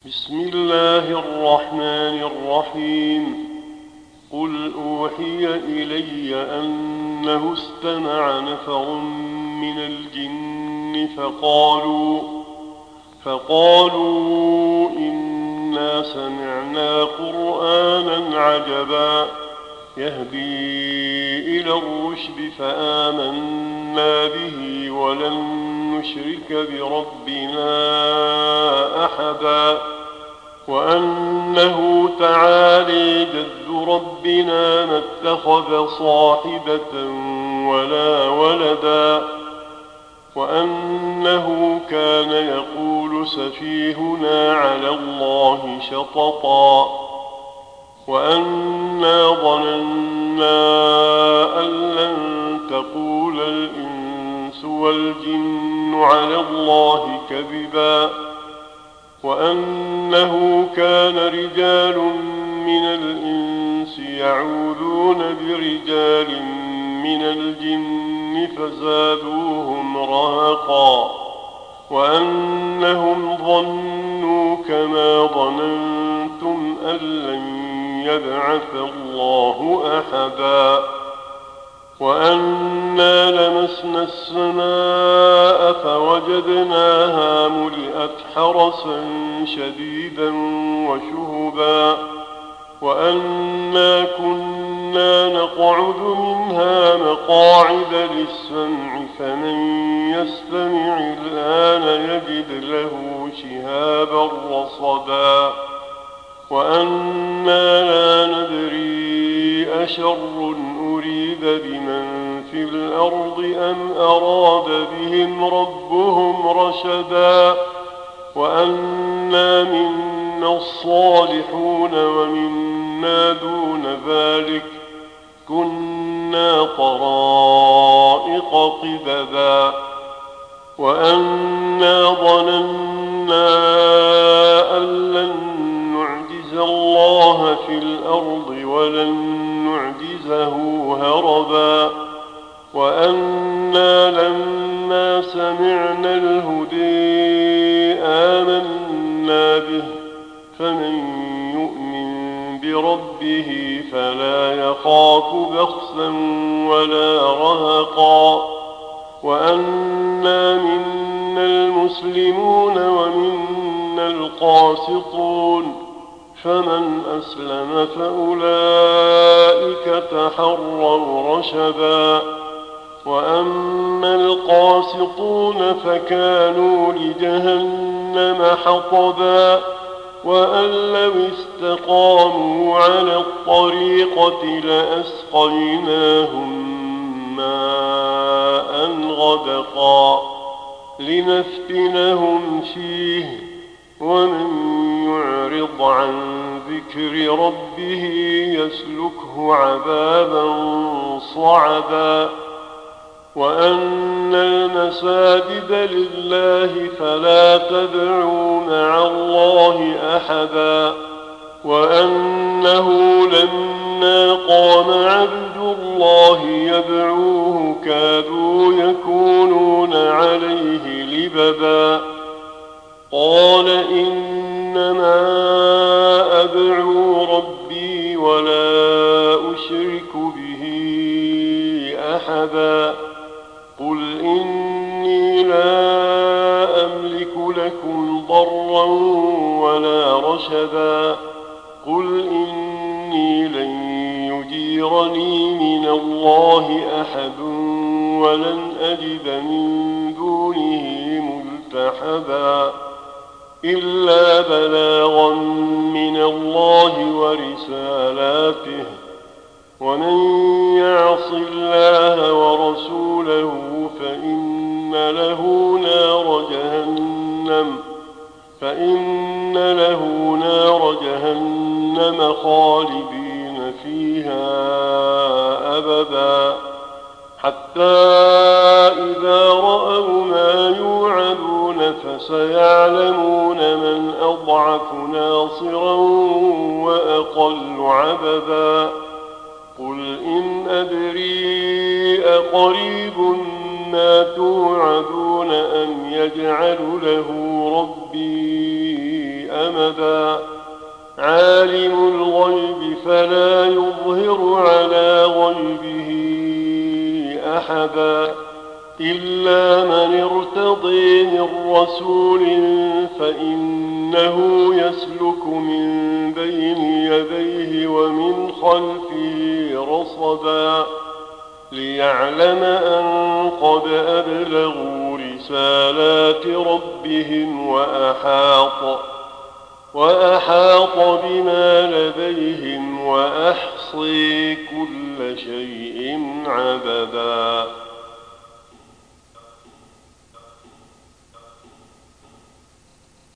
بسم الله الرحمن الرحيم. قل أوحي إلي أنه استمع نفر من الجن فقالوا إنا سمعنا قرآنا عجبا يهدي إلى الرشد فآمنا به ولن نشرك بربنا أحدا وأنه تعالي جد ربنا ما اتخذ صاحبة ولا ولدا وأنه كان يقول سفيهنا على الله شططا وأنا ظننا أن لن تقول الإنس والجن على الله كذبا وأنه كان رجال من الإنس يعوذون برجال من الجن فزادوهم رهقا وأنهم ظنوا كما ظننتم أن لن يبعث الله أحدا وأنا لمسنا السماء فوجدناها ملئت حرسا شديدا وشهبا وأنا كنا نقعد منها مقاعد للسمع فمن يستمع الآن يجد له شهابا رصدا وأنا لا ندري أشر أريد بمن في الأرض أم أراد بهم ربهم رشدا وأنا منا الصالحون ومنا دون ذلك كنا طرائق قددا وأنا ظننا أن لن نعجز الله في الأرض ولن نعجزه هربا وأنا لما سمعنا الهدي آمنا به فمن يؤمن بربه فلا يخاف بخسا ولا رهقا وأنا منا المسلمون ومنا القاسطون فمن أسلم فأولئك تحروا رشدا وأما القاسطون فكانوا لجهنم حطبا وأن لو استقاموا على الطريقة لأسقيناهم ماء غدقا لنفتنهم فيه ومن يعرض عن ذكر ربه يسلكه عذابا صعدا وأن المساجد لله فلا تدعوا مع الله أحدا وأنه لما قام عبد الله يدعوه كادوا يكونون عليه لبدا قال إنما أدعو ربي ولا أشرك به أحدا قل إني لا أملك لكم ضرا ولا رشدا قل إني لن يجيرني من الله أحد ولن أجد من دونه ملتحدا إلا بلاغا من الله ورسالاته ومن يعص الله ورسوله فإن له نار جهنم خالدين فيها أبدا حتى إذا رأوا ما يوعدون فسيعلمون من أضعف ناصرا وأقل عددا قل إن أدري أقريب ما توعدون أم يجعل له ربي أمدا عالم الغيب فلا يظهر على غيبه أحدا إلا من ارتضي من رسول فإنه يسلك من بين يديه ومن خلفه رصدا ليعلم أن قد أبلغوا رسالات ربهم وأحاط بما لديهم وأحصي كل شيء عددا.